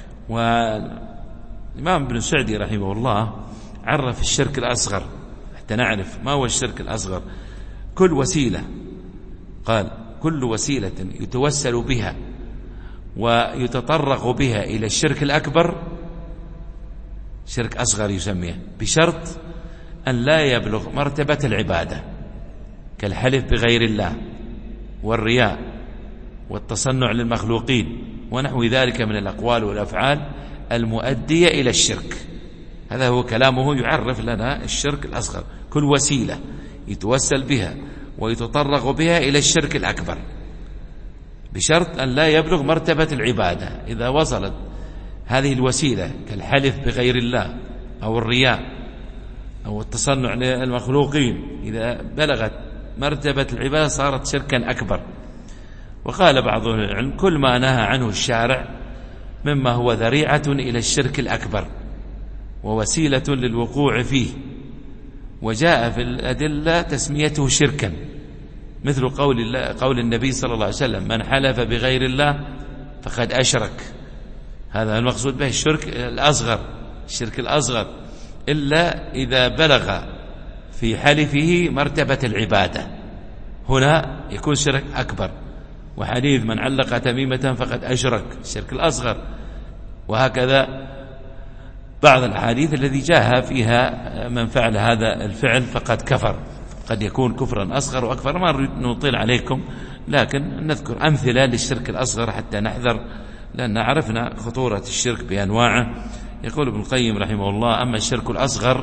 والإمام ابن سعدي رحمه الله عرف الشرك الأصغر حتى نعرف ما هو الشرك الأصغر: كل وسيلة، قال: كل وسيلة يتوسل بها ويتطرق بها إلى الشرك الأكبر شرك أصغر يسميه، بشرط أن لا يبلغ مرتبة العبادة، كالحلف بغير الله والرياء والتصنع للمخلوقين ونحو ذلك من الأقوال والأفعال المؤدية إلى الشرك. هذا هو كلامه يعرف لنا الشرك الأصغر، كل وسيلة يتوسل بها ويتطرق بها إلى الشرك الأكبر، بشرط أن لا يبلغ مرتبة العبادة. إذا وصلت هذه الوسيلة كالحلف بغير الله أو الرياء أو التصنع للمخلوقين، إذا بلغت مرتبة العبادة صارت شركا أكبر. وقال بعض العلم كل ما نهى عنه الشارع مما هو ذريعة إلى الشرك الأكبر ووسيلة للوقوع فيه، وجاء في الأدلة تسميته شركا، مثل قول, الله قول النبي صلى الله عليه وسلم من حلف بغير الله فقد أشرك. هذا المقصود به الشرك الأصغر، الشرك الأصغر، إلا إذا بلغ في حلفه مرتبة العبادة، هنا يكون شرك أكبر. وحديث من علق تميمة فقد أشرك، الشرك الأصغر. وهكذا بعض الأحاديث الذي جاء فيها من فعل هذا الفعل فقد كفر، قد يكون كفرا أصغر وأكبر. ما نطيل عليكم، لكن نذكر أمثلة للشرك الأصغر حتى نحذر، لأن عرفنا خطورة الشرك بأنواعه. يقول ابن القيم رحمه الله أما الشرك الأصغر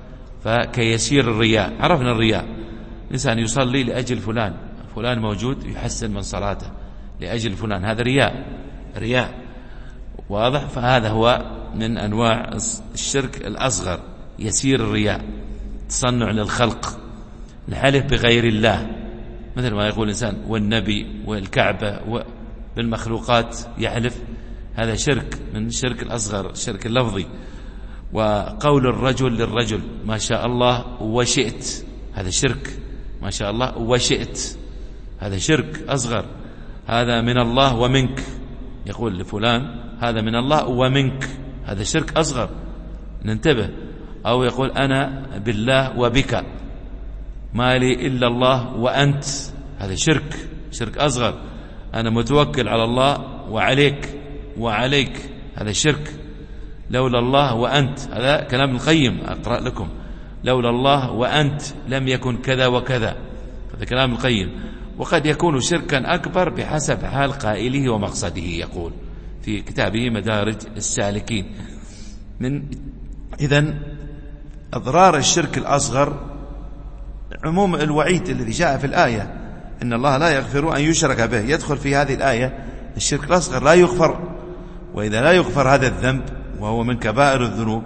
فكيسير الرياء. عرفنا الرياء، الإنسان يصلي لأجل فلان، فلان موجود يحسن من صلاته لأجل فلان، هذا رياء، رياء واضح. فهذا هو من أنواع الشرك الأصغر، يسير الرياء، تصنع للخلق، الحلف بغير الله، مثل ما يقول الإنسان والنبي والكعبة بالمخلوقات يحلف، هذا شرك من الشرك الأصغر، الشرك اللفظي. وقول الرجل للرجل ما شاء الله وشئت، هذا شرك، ما شاء الله وشئت، هذا شرك أصغر. هذا من الله ومنك، يقول لفلان هذا من الله ومنك، هذا شرك أصغر، ننتبه. أو يقول أنا بالله وبك، ما لي إلا الله وأنت، هذا شرك، شرك أصغر. أنا متوكل على الله وعليك وعليك، هذا شرك. لولا الله وأنت، هذا كلام ابن القيم أقرأ لكم، لولا الله وأنت لم يكن كذا وكذا، هذا كلام ابن القيم. وقد يكون شركا أكبر بحسب حال قائله ومقصده، يقول في كتابه مدارج السالكين. من إذن أضرار الشرك الأصغر عموم الوعيد الذي جاء في الآية إن الله لا يغفر أن يشرك به، يدخل في هذه الآية الشرك الأصغر لا يغفر. وإذا لا يغفر هذا الذنب وهو من كبائر الذنوب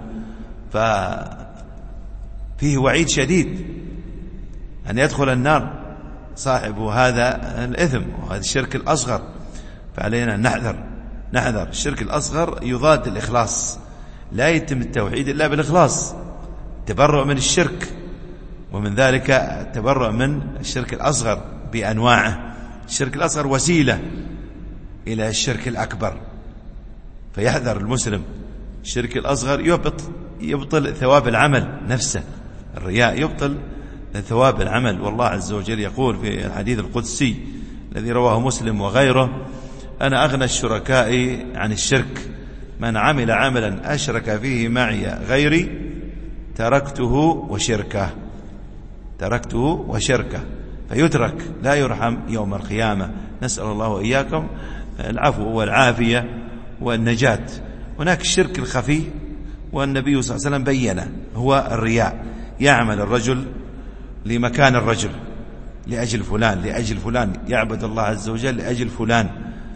ففيه وعيد شديد أن يدخل النار صاحب هذا الإثم وهذا الشرك الأصغر. فعلينا نحذر، نحذر. الشرك الأصغر يضاد الإخلاص، لا يتم التوحيد إلا بالإخلاص، التبرؤ من الشرك، ومن ذلك التبرؤ من الشرك الأصغر بأنواعه. الشرك الأصغر وسيلة إلى الشرك الأكبر، فيحذر المسلم. الشرك الأصغر يبطل, يبطل ثواب العمل نفسه، الرياء يبطل ثواب العمل. والله عز وجل يقول في الحديث القدسي الذي رواه مسلم وغيره أنا أغنى الشركاء عن الشرك، من عمل عملا أشرك فيه معي غيري تركته وشركه، تركته وشركه، فيترك لا يرحم يوم القيامة. نسأل الله وإياكم العفو والعافية والنجاة. هناك الشرك الخفي والنبي صلى الله عليه وسلم بينه، هو الرياء، يعمل الرجل لمكان الرجل لأجل فلان، لأجل فلان، يعبد الله عز وجل لأجل فلان،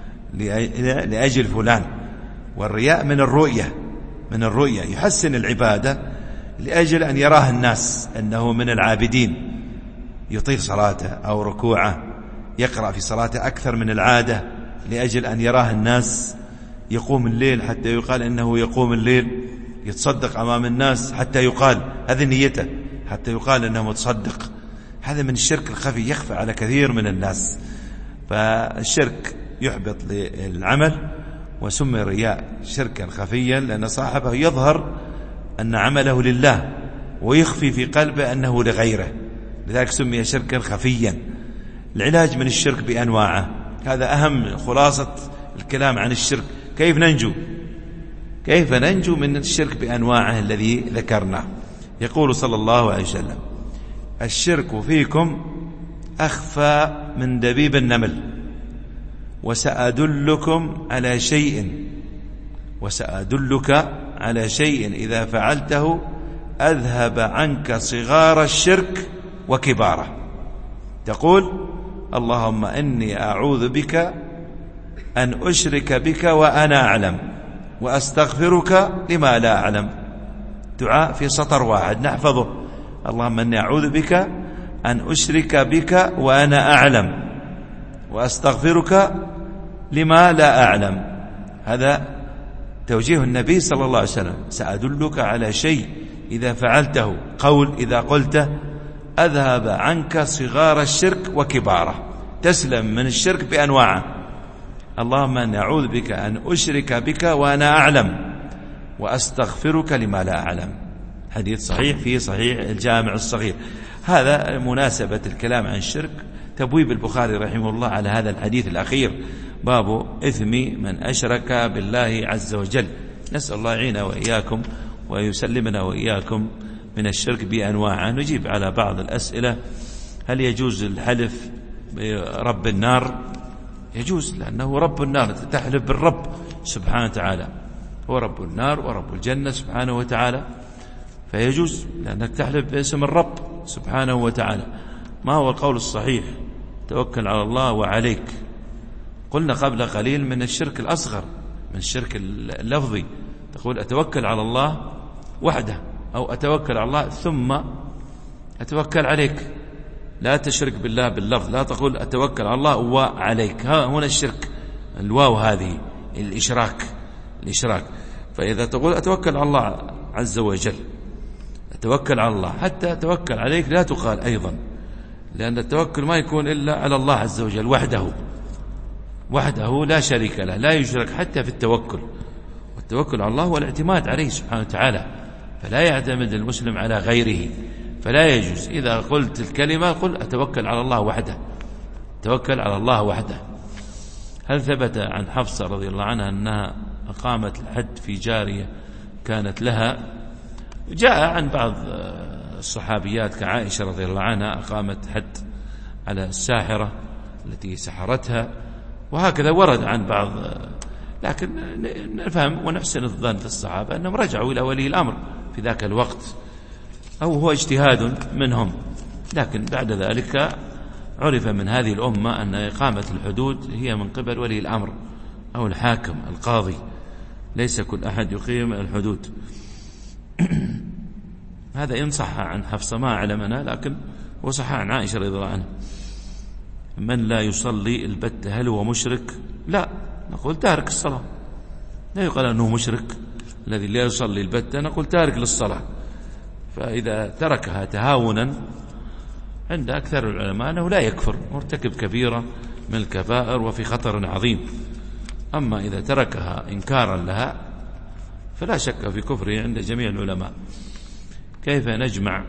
لأجل فلان. والرياء من الرؤية، من الرؤية يحسن العبادة لأجل أن يراه الناس أنه من العابدين، يطيل صلاته أو ركوعه، يقرأ في صلاته أكثر من العادة لأجل أن يراه الناس، يقوم الليل حتى يقال أنه يقوم الليل، يتصدق أمام الناس حتى يقال، هذه نيته، حتى يقال أنه متصدق. هذا من الشرك الخفي يخفى على كثير من الناس. فالشرك يحبط للعمل، وسمي الرياء شركا خفيا لأن صاحبه يظهر أن عمله لله ويخفي في قلبه أنه لغيره، لذلك سمي شركا خفيا. العلاج من الشرك بأنواعه، هذا أهم خلاصة الكلام عن الشرك. كيف ننجو؟ كيف ننجو من الشرك بأنواعه الذي ذكرنا؟ يقول صلى الله عليه وسلم الشرك فيكم أخفى من دبيب النمل وسأدلكم على شيء وسأدلك على شيء إذا فعلته أذهب عنك صغار الشرك وكباره. تقول اللهم إني أعوذ بك أن أشرك بك وأنا أعلم وأستغفرك لما لا أعلم. دعاء في سطر واحد نحفظه: اللهم إني أعوذ بك أن أشرك بك وأنا أعلم وأستغفرك لما لا أعلم. هذا توجيه النبي صلى الله عليه وسلم: سأدلك على شيء إذا فعلته، قول إذا قلته أذهب عنك صغار الشرك وكباره، تسلم من الشرك بأنواعه. اللهم أن أعوذ بك أن أشرك بك وأنا أعلم وأستغفرك لما لا أعلم. حديث صحيح في صحيح الجامع الصغير. هذا مناسبة الكلام عن الشرك تبويب البخاري رحمه الله على هذا الحديث الأخير، باب إثم من أشرك بالله عز وجل. نسأل الله يعيننا وإياكم ويسلمنا وإياكم من الشرك بأنواعه. نجيب على بعض الأسئلة. هل يجوز الحلف برب النار؟ يجوز، لأنه رب النار، تحلف بالرب سبحانه وتعالى، هو رب النار ورب الجنة سبحانه وتعالى، فيجوز لأنك تحلف باسم الرب سبحانه وتعالى. ما هو القول الصحيح؟ توكل على الله وعليك. قلنا قبل قليل من الشرك الأصغر، من الشرك اللفظي، تقول أتوكل على الله وحده، أو أتوكل على الله ثم أتوكل عليك. لا تشرك بالله باللفظ، لا تقول أتوكل على الله وعليك، ها هنا الشرك، الواو هذه الإشراك الإشراك. فإذا تقول أتوكل على الله عز وجل، أتوكل على الله، حتى أتوكل عليك لا تقال أيضا، لأن التوكل ما يكون إلا على الله عز وجل وحده وحده لا شريك له، لا يشرك حتى في التوكل. والتوكل على الله هو الاعتماد عليه سبحانه وتعالى، فلا يعتمد المسلم على غيره. فلا يجوز إذا قلت الكلمة قل أتوكل على الله وحده، توكل على الله وحده. هل ثبت عن حفصة رضي الله عنها أنها أقامت الحد في جارية كانت لها؟ جاء عن بعض الصحابيات كعائشة رضي الله عنها أقامت حد على الساحرة التي سحرتها، وهكذا ورد عن بعض. لكن نفهم ونحسن الظن في الصحابة أنهم رجعوا إلى ولي الأمر في ذاك الوقت، أو هو اجتهاد منهم. لكن بعد ذلك عرف من هذه الأمة أن إقامة الحدود هي من قبل ولي الأمر أو الحاكم القاضي، ليس كل أحد يقيم الحدود. هذا إن صح عن حفصة ما أعلمنا، لكن هو صح عن عائشة رضي الله عنها. من لا يصلي البتة هل هو مشرك؟ لا، نقول تارك الصلاة، لا يقال أنه مشرك. الذي لا يصلي البتة نقول تارك للصلاة. فإذا تركها تهاونا عند أكثر العلماء أنه لا يكفر، مرتكب كبيرة من الكبائر وفي خطر عظيم. أما إذا تركها إنكارا لها فلا شك في كفره عند جميع العلماء. كيف نجمع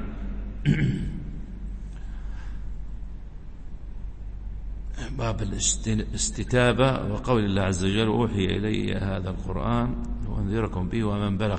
باب الاستتابة وقول الله عز وجل أوحي إلي هذا القرآن وأنذركم به ومن بلغ؟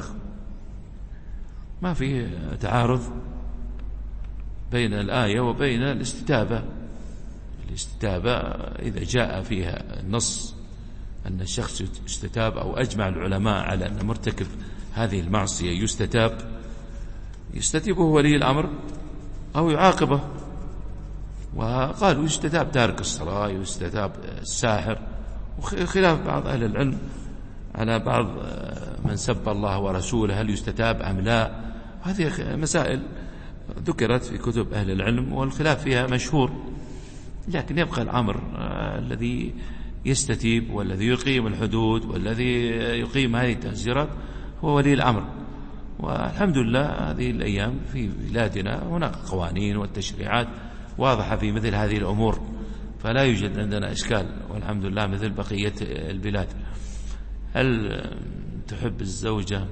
ما في تعارض بين الآية وبين الاستتابة. الاستتابة إذا جاء فيها النص أن الشخص يستتاب، أو أجمع العلماء على أن مرتكب هذه المعصية يستتاب، يستتيبه ولي الأمر أو يعاقبه. وقالوا يستتاب تارك الصلاة، يستتاب الساحر، وخلاف بعض أهل العلم على بعض من سب الله ورسوله هل يستتاب أم لا. هذه مسائل ذكرت في كتب أهل العلم والخلاف فيها مشهور. لكن يبقى الأمر الذي يستتيب والذي يقيم الحدود والذي يقيم هذه التنزيرات هو ولي الأمر. والحمد لله هذه الأيام في بلادنا هناك قوانين والتشريعات واضحة في مثل هذه الأمور، فلا يوجد عندنا إشكال والحمد لله مثل بقية البلاد. هل تحب الزوجة؟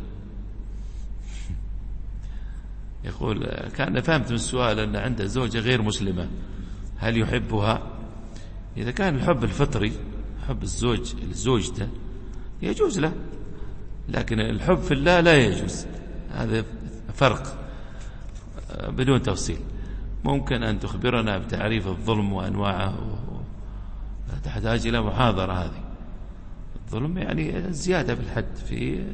يقول كان فهمت من السؤال أن عنده زوجة غير مسلمة، هل يحبها؟ إذا كان الحب الفطري، حب الزوج لزوجته، يجوز له، لكن الحب في الله لا يجوز. هذا فرق بدون تفصيل. ممكن أن تخبرنا بتعريف الظلم وأنواعه تحتاج إلى محاضرة هذه. الظلم يعني زيادة في الحد في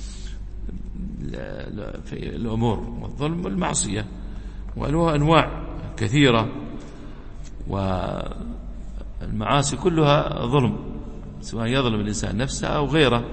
في الأمور، والظلم المعصية وله أنواع كثيرة، والمعاصي كلها ظلم، سواء يظلم الإنسان نفسه أو غيره.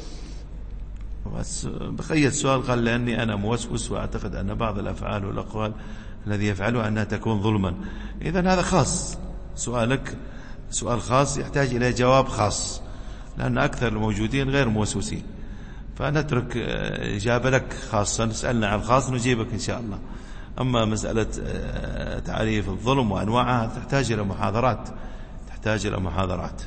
بس بقية سؤال قال لأني أنا موسوس وأعتقد أن بعض الأفعال والأقوال الذي يفعلها أنها تكون ظلما. إذن هذا خاص، سؤالك سؤال خاص يحتاج إلى جواب خاص، لأن أكثر الموجودين غير موسوسين، فنترك إجابة لك خاصة، نسألنا عن الخاص نجيبك إن شاء الله. أما مسألة تعريف الظلم وأنواعها تحتاج إلى محاضرات تحتاج إلى محاضرات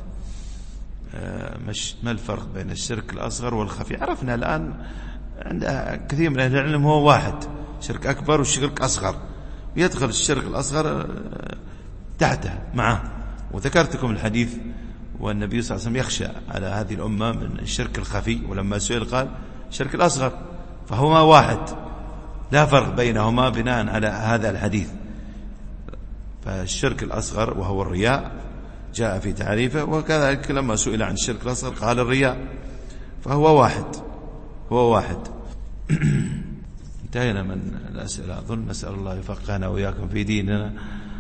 مش ما الفرق بين الشرك الأصغر والخفي؟ عرفنا الآن عند كثير من أهل العلم هو واحد، شرك أكبر وشرك أصغر، يدخل الشرك الأصغر تحته معه. وذكرتكم الحديث، والنبي صلى الله عليه وسلم يخشى على هذه الأمة من الشرك الخفي، ولما سئل قال الشرك الأصغر، فهما واحد لا فرق بينهما بناء على هذا الحديث. فالشرك الأصغر وهو الرياء جاء في تعريفه، وكذلك لما سئل عن الشرك الأصغر قال الرياء، فهو واحد هو واحد. انتهينا من الأسئلة أظن. نسأل الله يفقهنا وإياكم في ديننا،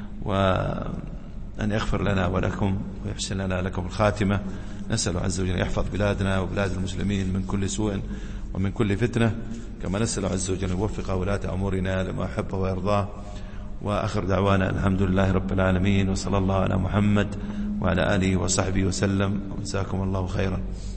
وأن يغفر لنا ولكم ويحسن لنا لكم الخاتمة. نسأل عز وجل يحفظ بلادنا وبلاد المسلمين من كل سوء ومن كل فتنة، كما نسأل عز وجل يوفق ولاة أمورنا لما يحب ويرضاه. وآخر دعوانا الحمد لله رب العالمين، وصلى الله على محمد وعلى آله وصحبه وسلم، وجزاكم الله خيرا.